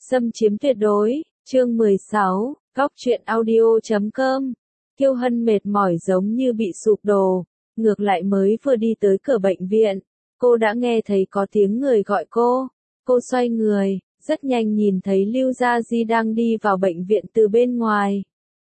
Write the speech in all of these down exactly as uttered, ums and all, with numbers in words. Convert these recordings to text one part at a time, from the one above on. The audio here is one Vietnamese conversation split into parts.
Xâm chiếm tuyệt đối, chương mười sáu, góc truyện audio chấm com. Kiêu Hân mệt mỏi giống như bị sụp đổ, ngược lại mới vừa đi tới cửa bệnh viện, cô đã nghe thấy có tiếng người gọi cô. Cô xoay người, rất nhanh nhìn thấy Lưu Gia Di đang đi vào bệnh viện từ bên ngoài.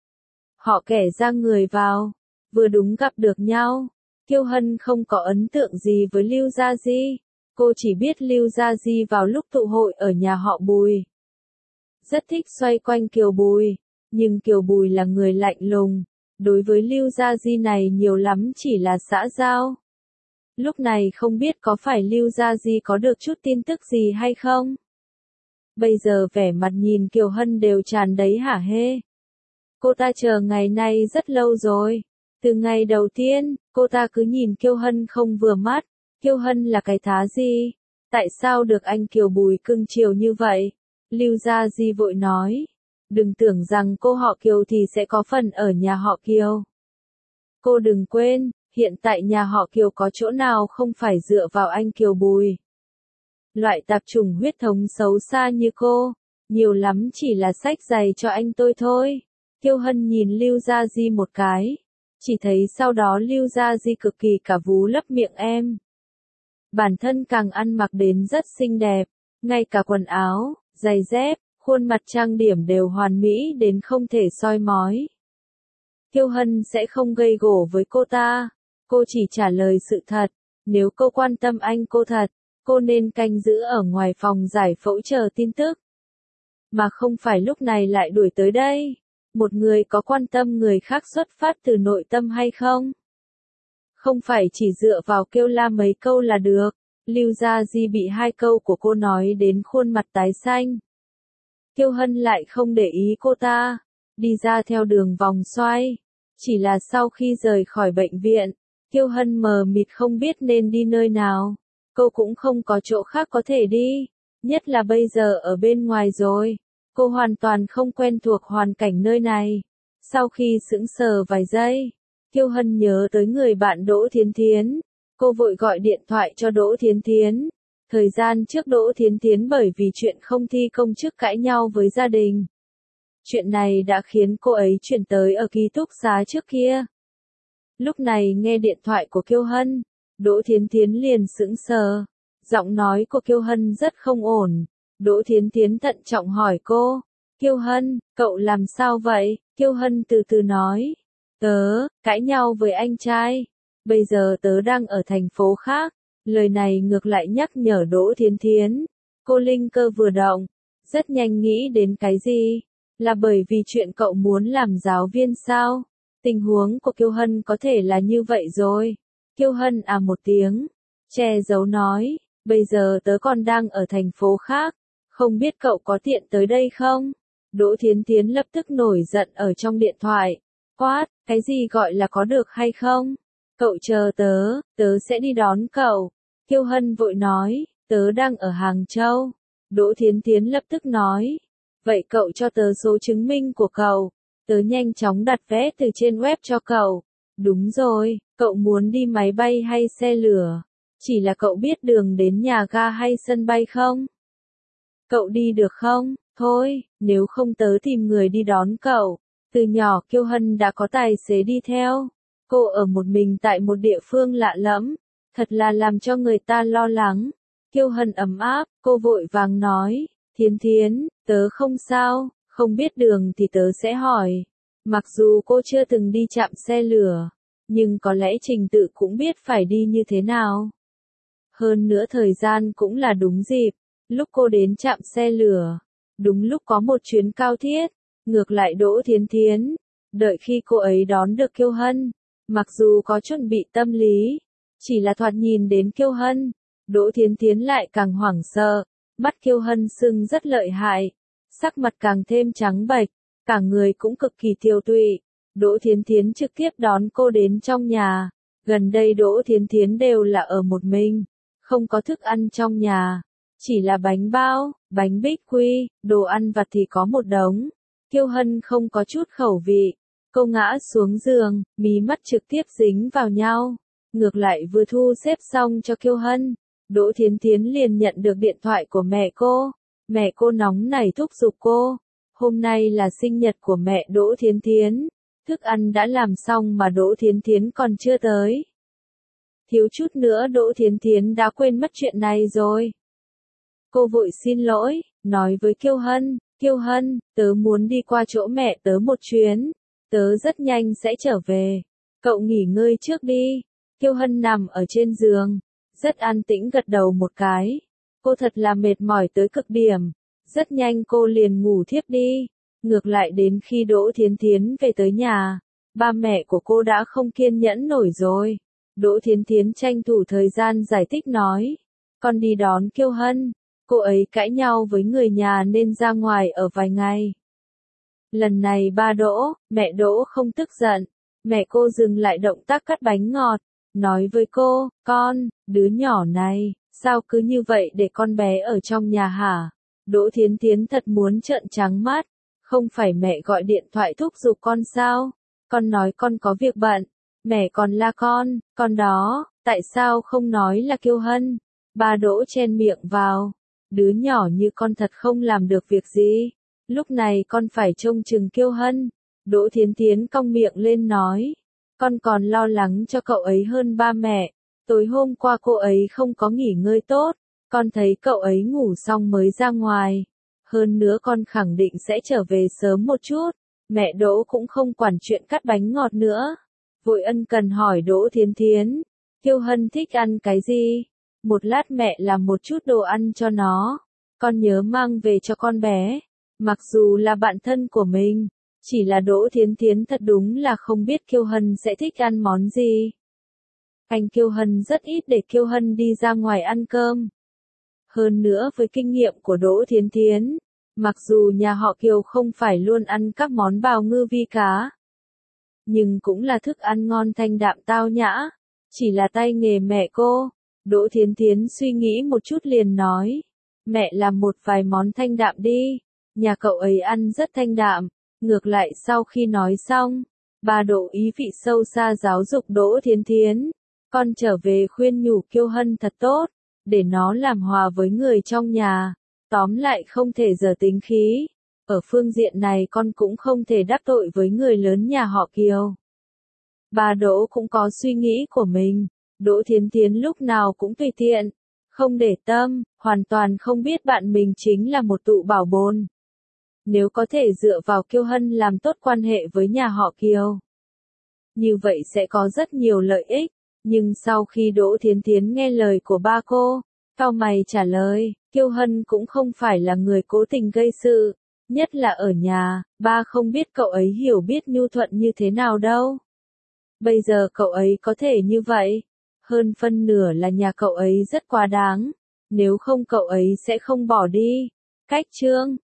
Họ kẻ ra người vào, vừa đúng gặp được nhau. Kiêu Hân không có ấn tượng gì với Lưu Gia Di, cô chỉ biết Lưu Gia Di vào lúc tụ hội ở nhà họ Bùi. Rất thích xoay quanh Kiều Bùi, nhưng Kiều Bùi là người lạnh lùng, đối với Lưu Gia Di này nhiều lắm chỉ là xã giao. Lúc này không biết có phải Lưu Gia Di có được chút tin tức gì hay không? Bây giờ vẻ mặt nhìn Kiều Hân đều tràn đầy hả hê. Cô ta chờ ngày nay rất lâu rồi. Từ ngày đầu tiên, cô ta cứ nhìn Kiêu Hân không vừa mắt. Kiêu Hân là cái thá gì? Tại sao được anh Kiều Bùi cưng chiều như vậy? Lưu Gia Di vội nói. Đừng tưởng rằng cô họ Kiều thì sẽ có phần ở nhà họ Kiều. Cô đừng quên, hiện tại nhà họ Kiều có chỗ nào không phải dựa vào anh Kiều Bùi. Loại tạp chủng huyết thống xấu xa như cô, nhiều lắm chỉ là sách giày cho anh tôi thôi. Kiêu Hân nhìn Lưu Gia Di một cái. Chỉ thấy sau đó Lưu Gia Di cực kỳ cả vú lấp miệng em. Bản thân càng ăn mặc đến rất xinh đẹp, ngay cả quần áo, giày dép, khuôn mặt trang điểm đều hoàn mỹ đến không thể soi mói. Kiêu Hân sẽ không gây gổ với cô ta, cô chỉ trả lời sự thật, nếu cô quan tâm anh cô thật, cô nên canh giữ ở ngoài phòng giải phẫu chờ tin tức. Mà không phải lúc này lại đuổi tới đây. Một người có quan tâm người khác xuất phát từ nội tâm hay không? Không phải chỉ dựa vào kêu la mấy câu là được. Lưu Gia Di bị hai câu của cô nói đến khuôn mặt tái xanh. Kiêu Hân lại không để ý cô ta, đi ra theo đường vòng xoay. Chỉ là sau khi rời khỏi bệnh viện, Kiêu Hân mờ mịt không biết nên đi nơi nào. Cô cũng không có chỗ khác có thể đi, nhất là bây giờ ở bên ngoài rồi. Cô hoàn toàn không quen thuộc hoàn cảnh nơi này. Sau khi sững sờ vài giây, Kiêu Hân nhớ tới người bạn Đỗ Thiến Thiến. Cô vội gọi điện thoại cho Đỗ Thiến Thiến. Thời gian trước Đỗ Thiến Thiến bởi vì chuyện không thi công chức cãi nhau với gia đình. Chuyện này đã khiến cô ấy chuyển tới ở ký túc xá trước kia. Lúc này nghe điện thoại của Kiêu Hân, Đỗ Thiến Thiến liền sững sờ. Giọng nói của Kiêu Hân rất không ổn. Đỗ Thiến Thiến thận trọng hỏi cô, Kiêu Hân, cậu làm sao vậy? Kiêu Hân từ từ nói, tớ, cãi nhau với anh trai, bây giờ tớ đang ở thành phố khác. Lời này ngược lại nhắc nhở Đỗ Thiến Thiến, cô linh cơ vừa động, rất nhanh nghĩ đến cái gì, là bởi vì chuyện cậu muốn làm giáo viên sao? Tình huống của Kiêu Hân có thể là như vậy rồi. Kiêu Hân à một tiếng, che giấu nói, bây giờ tớ còn đang ở thành phố khác. Không biết cậu có tiện tới đây không? Đỗ Thiến Thiến lập tức nổi giận ở trong điện thoại. Quát, cái gì gọi là có được hay không? Cậu chờ tớ, tớ sẽ đi đón cậu. Kiêu Hân vội nói, tớ đang ở Hàng Châu. Đỗ Thiến Thiến lập tức nói, vậy cậu cho tớ số chứng minh của cậu. Tớ nhanh chóng đặt vé từ trên web cho cậu. Đúng rồi, cậu muốn đi máy bay hay xe lửa? Chỉ là cậu biết đường đến nhà ga hay sân bay không? Cậu đi được không? Thôi, nếu không tớ tìm người đi đón cậu. Từ nhỏ Kiêu Hân đã có tài xế đi theo. Cô ở một mình tại một địa phương lạ lẫm, thật là làm cho người ta lo lắng. Kiêu Hân ấm áp, cô vội vàng nói, Thiến Thiến, tớ không sao, không biết đường thì tớ sẽ hỏi. Mặc dù cô chưa từng đi chạm xe lửa, nhưng có lẽ trình tự cũng biết phải đi như thế nào. Hơn nữa thời gian cũng là đúng dịp. Lúc cô đến trạm xe lửa, đúng lúc có một chuyến cao thiết, ngược lại Đỗ Thiến Thiến, đợi khi cô ấy đón được Kiêu Hân, mặc dù có chuẩn bị tâm lý, chỉ là thoạt nhìn đến Kiêu Hân, Đỗ Thiến Thiến lại càng hoảng sợ, mắt Kiêu Hân sưng rất lợi hại, sắc mặt càng thêm trắng bệch, cả người cũng cực kỳ tiêu tụy. Đỗ Thiến Thiến trực tiếp đón cô đến trong nhà, gần đây Đỗ Thiến Thiến đều là ở một mình, không có thức ăn trong nhà. Chỉ là bánh bao, bánh bích quy, đồ ăn vặt thì có một đống. Kiêu Hân không có chút khẩu vị. Cô ngã xuống giường, mí mắt trực tiếp dính vào nhau. Ngược lại vừa thu xếp xong cho Kiêu Hân, Đỗ Thiến Thiến liền nhận được điện thoại của mẹ cô. Mẹ cô nóng nảy thúc giục cô. Hôm nay là sinh nhật của mẹ Đỗ Thiến Thiến. Thức ăn đã làm xong mà Đỗ Thiến Thiến còn chưa tới. Thiếu chút nữa Đỗ Thiến Thiến đã quên mất chuyện này rồi. Cô vội xin lỗi, nói với Kiêu Hân, Kiêu Hân, tớ muốn đi qua chỗ mẹ tớ một chuyến. Tớ rất nhanh sẽ trở về. Cậu nghỉ ngơi trước đi. Kiêu Hân nằm ở trên giường, rất an tĩnh gật đầu một cái. Cô thật là mệt mỏi tới cực điểm. Rất nhanh cô liền ngủ thiếp đi. Ngược lại đến khi Đỗ Thiến Thiến về tới nhà, ba mẹ của cô đã không kiên nhẫn nổi rồi. Đỗ Thiến Thiến tranh thủ thời gian giải thích nói. Con đi đón Kiêu Hân. Cô ấy cãi nhau với người nhà nên ra ngoài ở vài ngày. Lần này ba Đỗ, mẹ Đỗ không tức giận. Mẹ cô dừng lại động tác cắt bánh ngọt. Nói với cô, con, đứa nhỏ này, sao cứ như vậy để con bé ở trong nhà hả? Đỗ Thiến Thiến thật muốn trợn trắng mắt. Không phải mẹ gọi điện thoại thúc giục con sao? Con nói con có việc bận. Mẹ còn la con, con đó, tại sao không nói là Kiêu Hân? Ba Đỗ chen miệng vào. Đứa nhỏ như con thật không làm được việc gì. Lúc này con phải trông chừng Kiêu Hân. Đỗ Thiến Thiến cong miệng lên nói. Con còn lo lắng cho cậu ấy hơn ba mẹ. Tối hôm qua cô ấy không có nghỉ ngơi tốt. Con thấy cậu ấy ngủ xong mới ra ngoài. Hơn nữa con khẳng định sẽ trở về sớm một chút. Mẹ Đỗ cũng không quản chuyện cắt bánh ngọt nữa. Vội ân cần hỏi Đỗ Thiến Thiến. Kiêu Hân thích ăn cái gì? Một lát mẹ làm một chút đồ ăn cho nó. Con nhớ mang về cho con bé. Mặc dù là bạn thân của mình. Chỉ là Đỗ Thiến Thiến thật đúng là không biết Kiêu Hân sẽ thích ăn món gì. Anh Kiêu Hân rất ít để Kiêu Hân đi ra ngoài ăn cơm. Hơn nữa với kinh nghiệm của Đỗ Thiến Thiến, mặc dù nhà họ Kiều không phải luôn ăn các món bào ngư vi cá, nhưng cũng là thức ăn ngon thanh đạm tao nhã, chỉ là tay nghề mẹ cô. Đỗ Thiến Thiến suy nghĩ một chút liền nói, mẹ làm một vài món thanh đạm đi, nhà cậu ấy ăn rất thanh đạm. Ngược lại sau khi nói xong, bà Đỗ ý vị sâu xa giáo dục Đỗ Thiến Thiến, con trở về khuyên nhủ Kiêu Hân thật tốt, để nó làm hòa với người trong nhà, tóm lại không thể giở tính khí, ở phương diện này con cũng không thể đắc tội với người lớn nhà họ Kiều. Bà Đỗ cũng có suy nghĩ của mình, Đỗ Thiến Thiến lúc nào cũng tùy tiện, không để tâm, hoàn toàn không biết bạn mình chính là một tụ bảo bồn. Nếu có thể dựa vào Kiêu Hân làm tốt quan hệ với nhà họ Kiều, như vậy sẽ có rất nhiều lợi ích. Nhưng sau khi Đỗ Thiến Thiến nghe lời của ba cô, cau mày trả lời, Kiêu Hân cũng không phải là người cố tình gây sự, nhất là ở nhà, ba không biết cậu ấy hiểu biết nhu thuận như thế nào đâu. Bây giờ cậu ấy có thể như vậy, hơn phân nửa là nhà cậu ấy rất quá đáng, nếu không cậu ấy sẽ không bỏ đi. Cách chương